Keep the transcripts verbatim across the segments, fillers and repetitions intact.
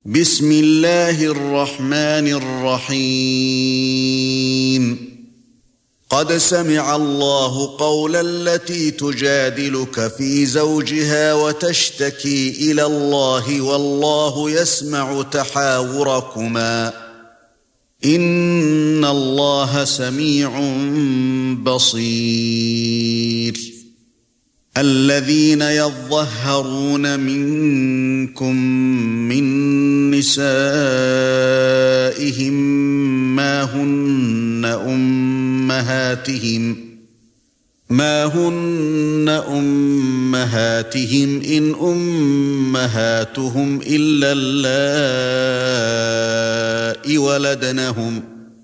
بسم الله الرحمن الرحيم قد سمع الله قول التي تجادلك في زوجها وتشتكي إلى الله والله يسمع تحاوركما إن الله سميع بصير الذين يظهرون منكم من نسائهم ما هن أمهاتهم ما هن أمهاتهم إن أمهاتهم إلا اللائي ولدنهم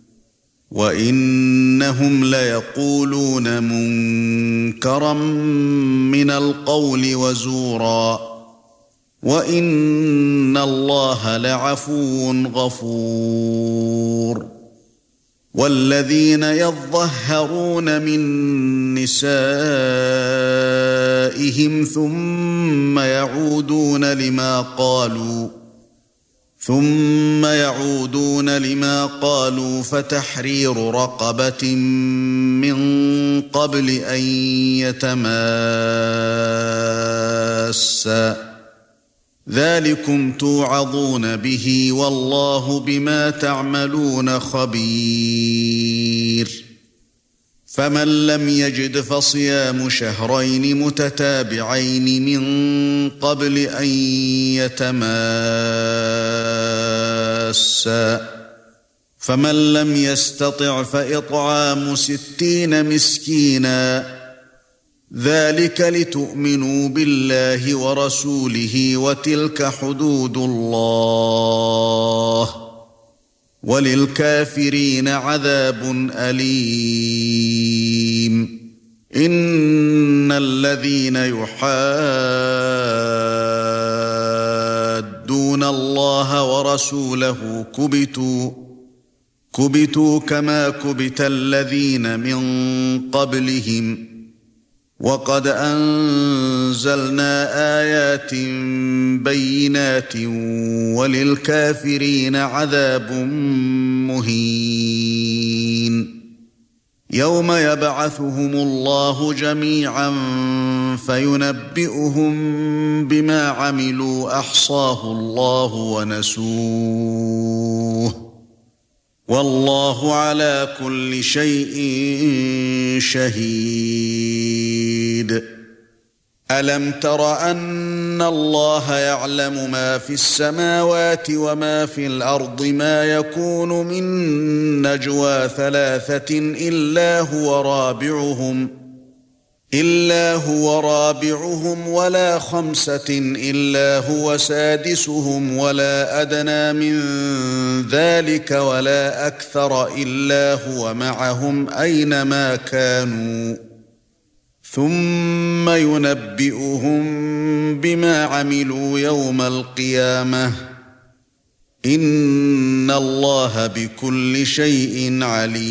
وإنهم ليقولون منكرا من القول وزورا وإن الله لعفو غفور والذين يظهرون من نسائهم ثم يعودون لما قالوا ثم يعودون لما قالوا فتحرير رقبة من قبل أن يتماسا ذلكم توعظون به والله بما تعملون خبير فمن لم يجد فصيام شهرين متتابعين من قبل أن يتماسا فمن لم يستطع فإطعام ستين مسكينا ذلك لتؤمنوا بالله ورسوله وتلك حدود الله وللكافرين عذاب أليم إن الذين يحادون الله ورسوله كبتوا كبتوا كما كبت الذين من قبلهم وقد أنزلنا آيات بينات وللكافرين عذاب مهين يوم يبعثهم الله جميعا فينبئهم بما عملوا أحصاه الله ونسوه والله على كل شيء شهيد ألم تر أن الله يعلم ما في السماوات وما في الأرض ما يكون من نجوى ثلاثة إلا هو رابعهم إلا هو رابعهم ولا خمسة إلا هو سادسهم ولا أدنى من ذلك ولا أكثر إلا هو معهم أينما كانوا ثم ينبئهم بما عملوا يوم القيامة إن الله بكل شيء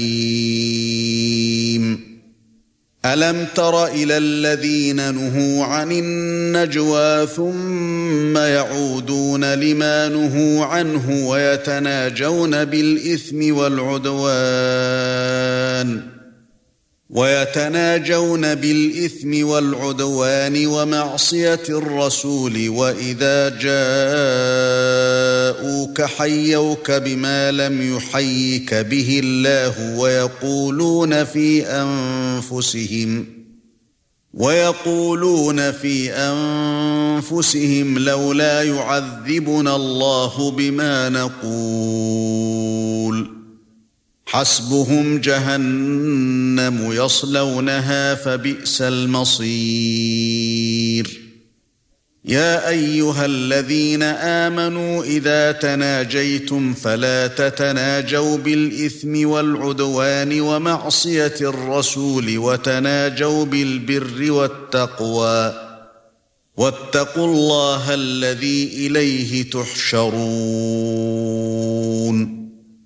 عليم ألم تر إلى الذين نهوا عن النجوى ثم يعودون لما نهوا عنه ويتناجون بالإثم والعدوان ويتناجون بالإثم والعدوان ومعصية الرسول وإذا جاءوك حيوك بما لم يحيك به الله ويقولون في أنفسهم ويقولون في أنفسهم لولا يعذبنا الله بما نقول حسبهم جهنم يصلونها فبئس المصير يا أيها الذين آمنوا إذا تناجيتم فلا تتناجوا بالإثم والعدوان ومعصية الرسول وتناجوا بالبر والتقوى واتقوا الله الذي إليه تحشرون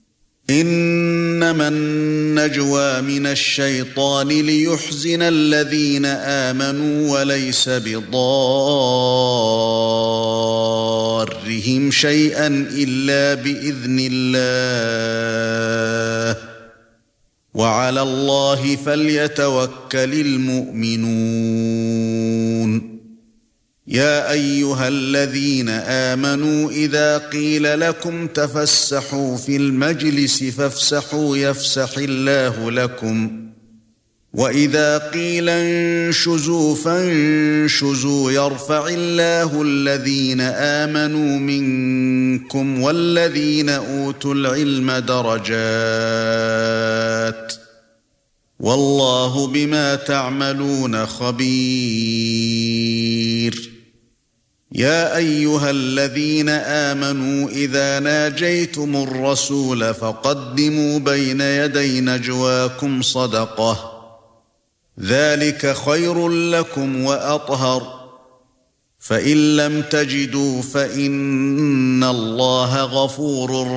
إنما النجوى من الشيطان ليحزن الذين آمنوا وليس بضار ضَرِّهِمْ شَيْئًا إِلَّا بِإِذْنِ اللَّهِ وَعَلَى اللَّهِ فَلْيَتَوَكَّلِ الْمُؤْمِنُونَ يَا أَيُّهَا الَّذِينَ آمَنُوا إِذَا قِيلَ لَكُمْ تَفَسَّحُوا فِي الْمَجْلِسِ فَافْسَحُوا يَفْسَحِ اللَّهُ لَكُمْ وَإِذَا قِيلَ انشُزُوا فانشُزُوا يَرْفَعِ اللَّهُ الَّذِينَ آمَنُوا مِنكُمْ وَالَّذِينَ أُوتُوا الْعِلْمَ دَرَجَاتٍ وَاللَّهُ بِمَا تَعْمَلُونَ خَبِيرٌ يَا أَيُّهَا الَّذِينَ آمَنُوا إِذَا نَاجَيْتُمُ الرَّسُولَ فَقَدِّمُوا بَيْنَ يَدَيْ نَجْوَاكُمْ صَدَقَةً ذَلِكَ خَيْرٌ لَكُمْ وَأَطْهَرُ فَإِن لَّمْ تَجِدُوا فَإِنَّ اللَّهَ غَفُورٌ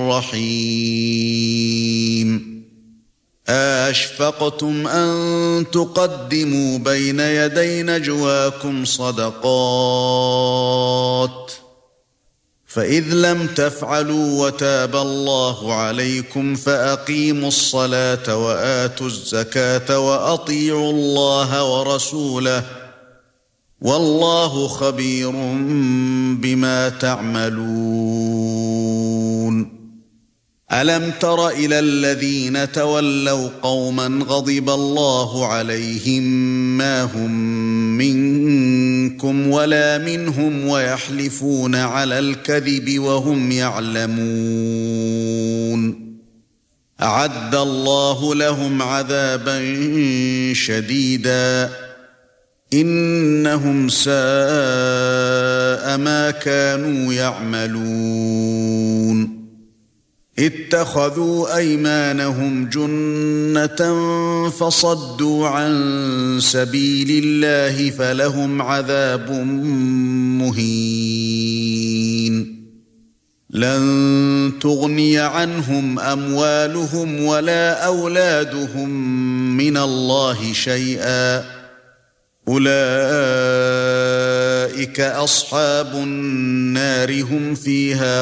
رَّحِيمٌ أَأَشْفَقْتُمْ أَن تُقَدِّمُوا بَيْنَ يَدَيْ نَجْوَاكُمْ صَدَقَاتٍ فَإِذْ لَمْ تَفْعَلُوا وَتَابَ اللَّهُ عَلَيْكُمْ فَأَقِيمُوا الصَّلَاةَ وَآتُوا الزَّكَاةَ وَأَطِيعُوا اللَّهَ وَرَسُولَهُ وَاللَّهُ خَبِيرٌ بِمَا تَعْمَلُونَ أَلَمْ تَرَ إِلَى الَّذِينَ تَوَلَّوْا قَوْمًا غَضِبَ اللَّهُ عَلَيْهِمْ مَا هُمْ مِنكُمْ وَلَا مِنْهُمْ وَيَحْلِفُونَ عَلَى الْكَذِبِ وَهُمْ يَعْلَمُونَ أَعَدَّ اللَّهُ لَهُمْ عَذَابًا شَدِيدًا إِنَّهُمْ سَاءَ مَا كَانُوا يَعْمَلُونَ اتَّخَذُوا أَيْمَانَهُمْ جُنَّةً فَصَدُّوا عَن سَبِيلِ اللَّهِ فَلَهُمْ عَذَابٌ مُهِينٌ لَن تُغْنِيَ عَنْهُمْ أَمْوَالُهُمْ وَلَا أَوْلَادُهُمْ مِنَ اللَّهِ شَيْئًا أُولَئِكَ أَصْحَابُ النَّارِ هُمْ فِيهَا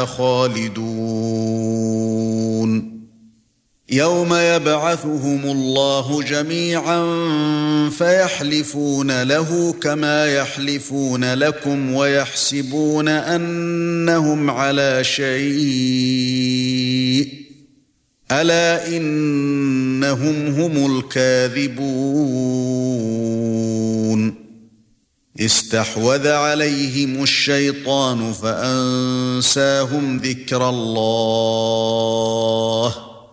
خَالِدُونَ يَوْمَ يَبْعَثُهُمُ اللَّهُ جَمِيعًا فَيَحْلِفُونَ لَهُ كَمَا يَحْلِفُونَ لَكُمْ وَيَحْسَبُونَ أَنَّهُمْ عَلَى شَيْءٍ أَلَا إِنَّهُمْ هُمُ الْكَاذِبُونَ اسْتَحْوَذَ عَلَيْهِمُ الشَّيْطَانُ فَأَنسَاهُمْ ذِكْرَ اللَّهِ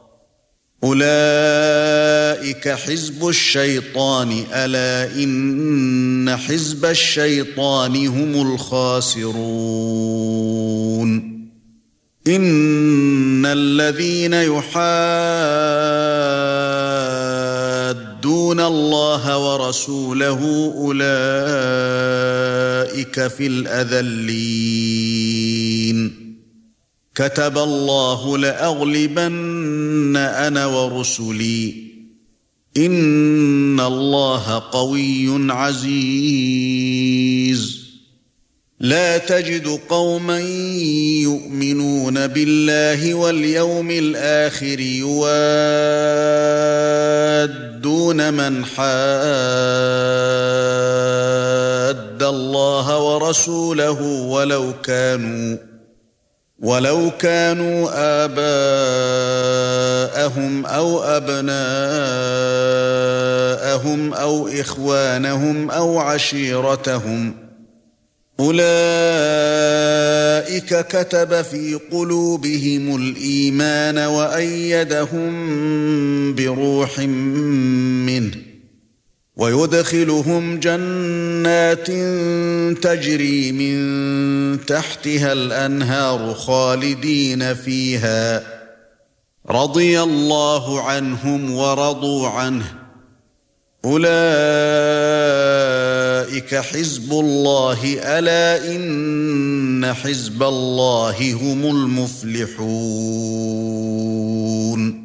أُولَئِكَ حِزْبُ الشَّيْطَانِ أَلَا إِنَّ حِزْبَ الشَّيْطَانِ هُمُ الْخَاسِرُونَ إِنَّ الَّذِينَ يُحَادُّونَ اللَّهَ وَرَسُولَهُ أُولَئِكَ فِي الْأَذَلِّينَ كَتَبَ اللَّهُ لَأَغْلِبَنَّ أَنَا وَرُسُلِي إِنَّ اللَّهَ قَوِيٌّ عَزِيزٌ لا تجد قوما يؤمنون بالله واليوم الآخر يوادون من حاد الله ورسوله ولو كانوا ولو كانوا آباءهم أو أبناءهم أو إخوانهم أو عشيرتهم أولئك كتب في قلوبهم الإيمان وأيدهم بروح منه ويدخلهم جنات تجري من تحتها الأنهار خالدين فيها رضي الله عنهم ورضوا عنه أولئك حزب الله ألا إن حزب الله هم المفلحون